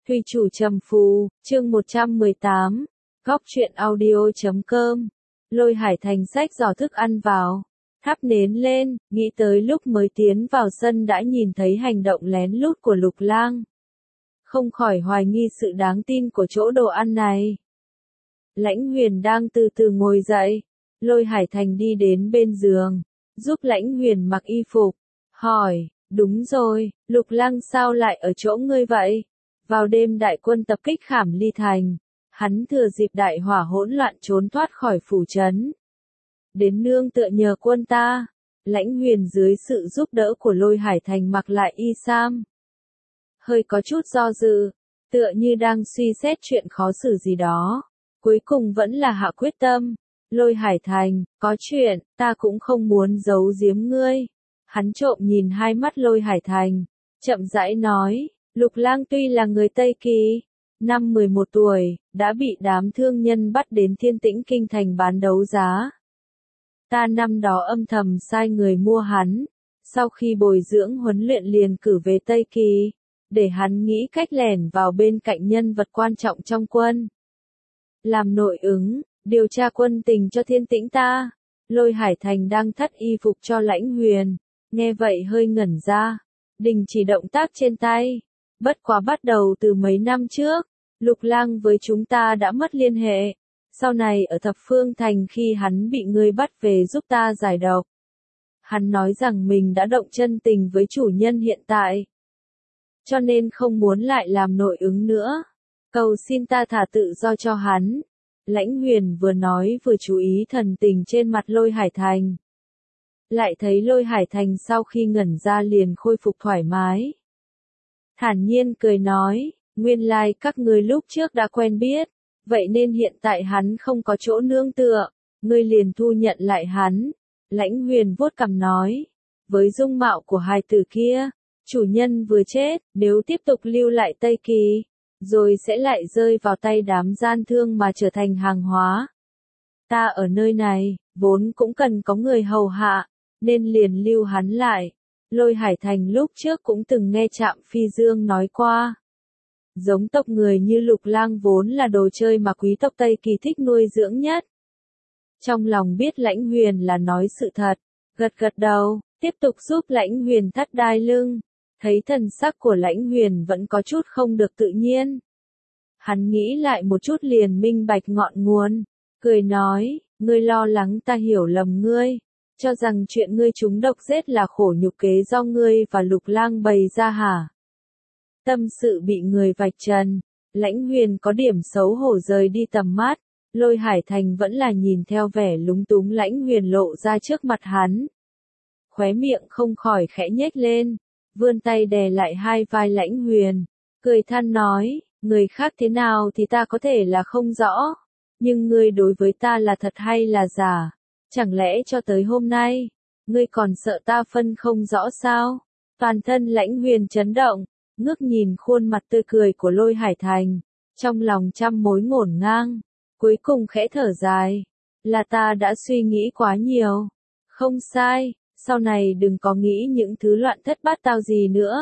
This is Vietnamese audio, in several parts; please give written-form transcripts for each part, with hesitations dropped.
Thùy chủ trầm phù, chương 118, góc truyện audio.com. Lôi Hải Thành xách giỏ thức ăn vào, thắp nến lên, nghĩ tới lúc mới tiến vào sân đã nhìn thấy hành động lén lút của Lục Lang. Không khỏi hoài nghi sự đáng tin của chỗ đồ ăn này. Lãnh Huyền đang từ từ ngồi dậy, Lôi Hải Thành đi đến bên giường, giúp Lãnh Huyền mặc y phục, hỏi, đúng rồi, Lục Lang sao lại ở chỗ ngươi vậy? Vào đêm đại quân tập kích Khảm Ly Thành, hắn thừa dịp đại hỏa hỗn loạn trốn thoát khỏi phủ trấn. Đến nương tựa nhờ quân ta, Lãnh Huyền dưới sự giúp đỡ của Lôi Hải Thành mặc lại y sam. Hơi có chút do dự, tựa như đang suy xét chuyện khó xử gì đó, cuối cùng vẫn là hạ quyết tâm. Lôi Hải Thành, có chuyện, ta cũng không muốn giấu giếm ngươi. Hắn trộm nhìn hai mắt Lôi Hải Thành, chậm rãi nói, Lục Lang tuy là người Tây Kỳ, năm 11 tuổi, đã bị đám thương nhân bắt đến Thiên Tĩnh Kinh thành bán đấu giá. Ta năm đó âm thầm sai người mua hắn, sau khi bồi dưỡng huấn luyện liền cử về Tây Kỳ, để hắn nghĩ cách lẻn vào bên cạnh nhân vật quan trọng trong quân. Làm nội ứng, điều tra quân tình cho Thiên Tĩnh ta. Lôi Hải Thành đang thắt y phục cho Lãnh Huyền, nghe vậy hơi ngẩn ra, đình chỉ động tác trên tay. Bất quá bắt đầu từ mấy năm trước, Lục Lang với chúng ta đã mất liên hệ. Sau này ở Thập Phương Thành khi hắn bị ngươi bắt về giúp ta giải độc, hắn nói rằng mình đã động chân tình với chủ nhân hiện tại, cho nên không muốn lại làm nội ứng nữa. Cầu xin ta thả tự do cho hắn. Lãnh Huyền vừa nói vừa chú ý thần tình trên mặt Lôi Hải Thành. Lại thấy Lôi Hải Thành sau khi ngẩn ra liền khôi phục thoải mái. Thản nhiên cười nói, nguyên lai các ngươi lúc trước đã quen biết, vậy nên hiện tại hắn không có chỗ nương tựa, ngươi liền thu nhận lại hắn. Lãnh Huyền vuốt cằm nói, với dung mạo của hài tử kia, chủ nhân vừa chết, nếu tiếp tục lưu lại Tây Kỳ, rồi sẽ lại rơi vào tay đám gian thương mà trở thành hàng hóa. Ta ở nơi này, vốn cũng cần có người hầu hạ, nên liền lưu hắn lại. Lôi Hải Thành lúc trước cũng từng nghe Trạm Phi Dương nói qua. Giống tộc người như Lục Lang vốn là đồ chơi mà quý tộc Tây Kỳ thích nuôi dưỡng nhất. Trong lòng biết Lãnh Huyền là nói sự thật, gật gật đầu, tiếp tục giúp Lãnh Huyền thắt đai lưng. Thấy thần sắc của Lãnh Huyền vẫn có chút không được tự nhiên. Hắn nghĩ lại một chút liền minh bạch ngọn nguồn, cười nói, ngươi lo lắng ta hiểu lầm ngươi, cho rằng chuyện ngươi trúng độc giết là khổ nhục kế do ngươi và Lục Lang bày ra hả? Tâm sự bị người vạch trần, Lãnh Huyền có điểm xấu hổ rời đi tầm mắt. Lôi Hải Thành vẫn là nhìn theo vẻ lúng túng Lãnh Huyền lộ ra trước mặt hắn. Khóe miệng không khỏi khẽ nhếch lên, vươn tay đè lại hai vai Lãnh Huyền, cười than nói, người khác thế nào thì ta có thể là không rõ, nhưng ngươi đối với ta là thật hay là giả? Chẳng lẽ cho tới hôm nay, ngươi còn sợ ta phân không rõ sao? Toàn thân Lãnh Huyền chấn động, ngước nhìn khuôn mặt tươi cười của Lôi Hải Thành, trong lòng trăm mối ngổn ngang, cuối cùng khẽ thở dài, là ta đã suy nghĩ quá nhiều. Không sai, sau này đừng có nghĩ những thứ loạn thất bát tao gì nữa.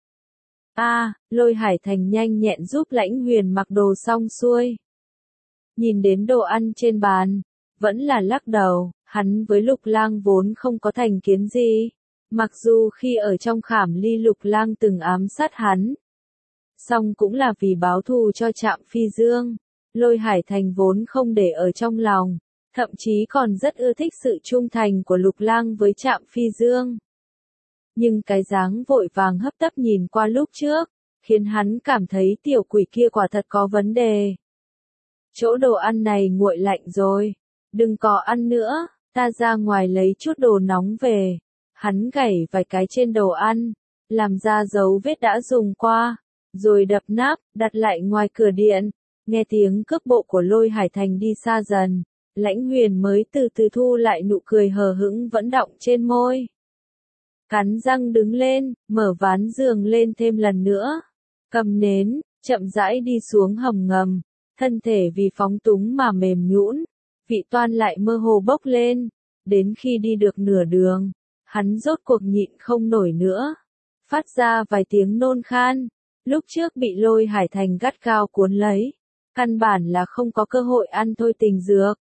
Lôi Hải Thành nhanh nhẹn giúp Lãnh Huyền mặc đồ xong xuôi. Nhìn đến đồ ăn trên bàn, vẫn là lắc đầu, hắn với Lục Lang vốn không có thành kiến gì. Mặc dù khi ở trong Khảm Ly Lục Lang từng ám sát hắn, song cũng là vì báo thù cho Trạm Phi Dương. Lôi Hải Thành vốn không để ở trong lòng, thậm chí còn rất ưa thích sự trung thành của Lục Lang với Trạm Phi Dương. Nhưng cái dáng vội vàng hấp tấp nhìn qua lúc trước, khiến hắn cảm thấy tiểu quỷ kia quả thật có vấn đề. Chỗ đồ ăn này nguội lạnh rồi, đừng có ăn nữa, ta ra ngoài lấy chút đồ nóng về. Hắn gảy vài cái trên đồ ăn, làm ra dấu vết đã dùng qua, rồi đập nắp, đặt lại ngoài cửa điện. Nghe tiếng cước bộ của Lôi Hải Thành đi xa dần, Lãnh Huyền mới từ từ thu lại nụ cười hờ hững vẫn đọng trên môi. Cắn răng đứng lên, mở ván giường lên thêm lần nữa, cầm nến, chậm rãi đi xuống hầm ngầm, thân thể vì phóng túng mà mềm nhũn, vị toan lại mơ hồ bốc lên. Đến khi đi được nửa đường, hắn rốt cuộc nhịn không nổi nữa, phát ra vài tiếng nôn khan, Lúc trước bị Lôi Hải Thành gắt gao cuốn lấy, căn bản là không có cơ hội ăn thôi tình dược.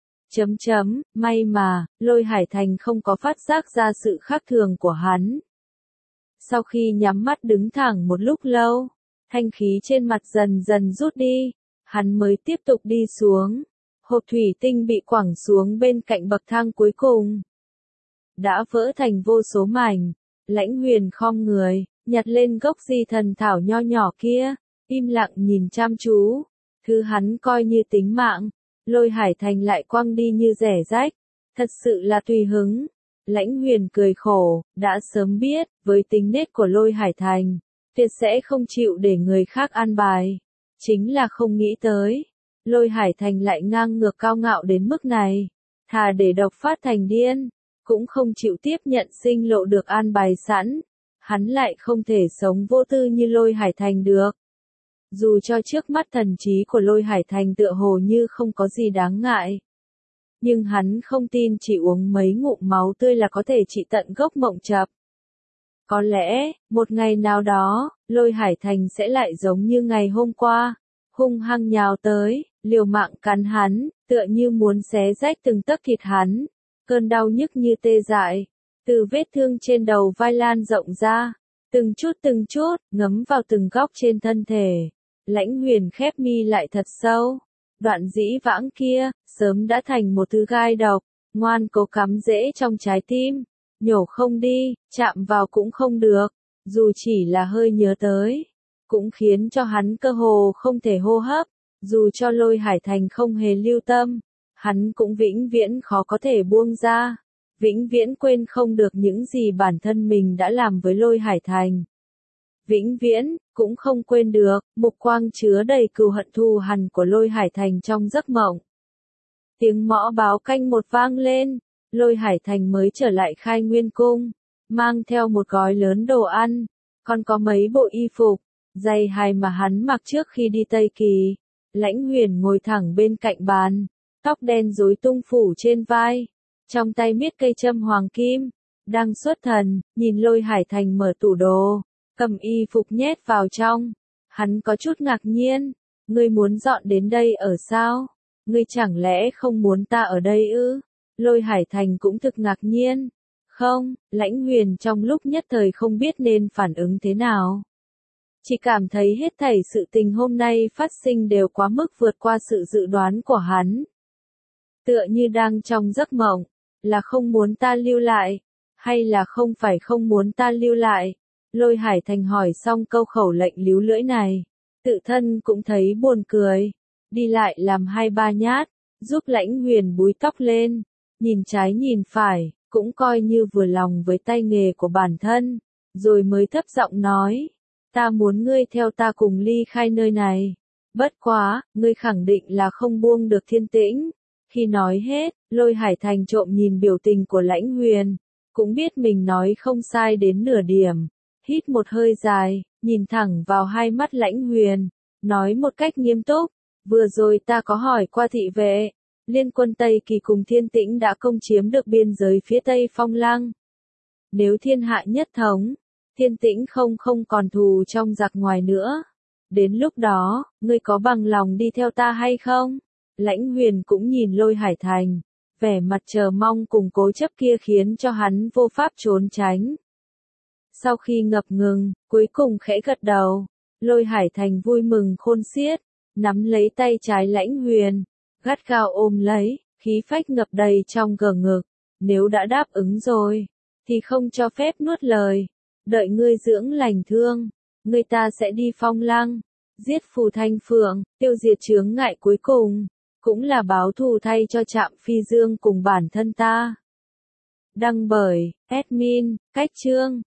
May mà, Lôi Hải Thành không có phát giác ra sự khác thường của hắn. Sau khi nhắm mắt đứng thẳng một lúc lâu, thanh khí trên mặt dần dần rút đi, hắn mới tiếp tục đi xuống. Hộp thủy tinh bị quẳng xuống bên cạnh bậc thang cuối cùng. Đã vỡ thành vô số mảnh, Lãnh Huyền khom người, nhặt lên gốc di thần thảo nho nhỏ kia, im lặng nhìn chăm chú. Thứ hắn coi như tính mạng, Lôi Hải Thành lại quăng đi như rẻ rách, thật sự là tùy hứng. Lãnh Huyền cười khổ, đã sớm biết, với tính nết của Lôi Hải Thành, tuyệt sẽ không chịu để người khác an bài. Chính là không nghĩ tới, Lôi Hải Thành lại ngang ngược cao ngạo đến mức này, thà để độc phát thành điên, cũng không chịu tiếp nhận sinh lộ được an bài sẵn. Hắn lại không thể sống vô tư như Lôi Hải Thành được. Dù cho trước mắt thần trí của Lôi Hải Thành tựa hồ như không có gì đáng ngại, nhưng hắn không tin chỉ uống mấy ngụm máu tươi là có thể trị tận gốc mộng chập. Có lẽ, một ngày nào đó, Lôi Hải Thành sẽ lại giống như ngày hôm qua, hung hăng nhào tới, liều mạng cắn hắn, tựa như muốn xé rách từng tấc thịt hắn. Cơn đau nhức như tê dại, từ vết thương trên đầu vai lan rộng ra, từng chút, ngấm vào từng góc trên thân thể. Lãnh Huyền khép mi lại thật sâu. Đoạn dĩ vãng kia, sớm đã thành một thứ gai độc, ngoan cố cắm rễ trong trái tim. Nhổ không đi, chạm vào cũng không được, dù chỉ là hơi nhớ tới, cũng khiến cho hắn cơ hồ không thể hô hấp. Dù cho Lôi Hải Thành không hề lưu tâm, hắn cũng vĩnh viễn khó có thể buông ra, vĩnh viễn quên không được những gì bản thân mình đã làm với Lôi Hải Thành. Vĩnh viễn, cũng không quên được, mục quang chứa đầy cừu hận thù hằn của Lôi Hải Thành trong giấc mộng. Tiếng mõ báo canh một vang lên, Lôi Hải Thành mới trở lại Khai Nguyên Cung, mang theo một gói lớn đồ ăn, còn có mấy bộ y phục, giày hài mà hắn mặc trước khi đi Tây Kỳ. Lãnh Huyền ngồi thẳng bên cạnh bàn, tóc đen rối tung phủ trên vai, trong tay miết cây châm hoàng kim, đang xuất thần, nhìn Lôi Hải Thành mở tủ đồ, cầm y phục nhét vào trong. Hắn có chút ngạc nhiên, ngươi muốn dọn đến đây ở sao? Ngươi chẳng lẽ không muốn ta ở đây ư? Lôi Hải Thành cũng thực ngạc nhiên. Không, Lãnh Huyền trong lúc nhất thời không biết nên phản ứng thế nào. Chỉ cảm thấy hết thảy sự tình hôm nay phát sinh đều quá mức vượt qua sự dự đoán của hắn. Tựa như đang trong giấc mộng, là không muốn ta lưu lại, hay là không phải không muốn ta lưu lại? Lôi Hải Thành hỏi xong câu khẩu lệnh líu lưỡi này, tự thân cũng thấy buồn cười, đi lại làm 2-3 nhát, giúp Lãnh Huyền búi tóc lên, nhìn trái nhìn phải, cũng coi như vừa lòng với tay nghề của bản thân, rồi mới thấp giọng nói, ta muốn ngươi theo ta cùng ly khai nơi này. Bất quá, ngươi khẳng định là không buông được Thiên Tĩnh. Khi nói hết, Lôi Hải Thành trộm nhìn biểu tình của Lãnh Huyền, cũng biết mình nói không sai đến nửa điểm. Hít một hơi dài, nhìn thẳng vào hai mắt Lãnh Huyền, nói một cách nghiêm túc, vừa rồi ta có hỏi qua thị vệ, liên quân Tây Kỳ cùng Thiên Tĩnh đã công chiếm được biên giới phía Tây Phong Lăng. Nếu thiên hạ nhất thống, Thiên Tĩnh không còn thù trong giặc ngoài nữa. Đến lúc đó, ngươi có bằng lòng đi theo ta hay không? Lãnh Huyền cũng nhìn Lôi Hải Thành, vẻ mặt chờ mong cùng cố chấp kia khiến cho hắn vô pháp trốn tránh. Sau khi ngập ngừng, cuối cùng khẽ gật đầu, Lôi Hải Thành vui mừng khôn xiết, nắm lấy tay trái Lãnh Huyền, gắt gao ôm lấy, khí phách ngập đầy trong gờ ngực. Nếu đã đáp ứng rồi, thì không cho phép nuốt lời. Đợi ngươi dưỡng lành thương, ngươi ta sẽ đi Phong Lăng, giết Phù Thanh Phượng, tiêu diệt chướng ngại cuối cùng, cũng là báo thù thay cho Trạm Phi Dương cùng bản thân ta. Đăng bởi, admin, Cách Chương.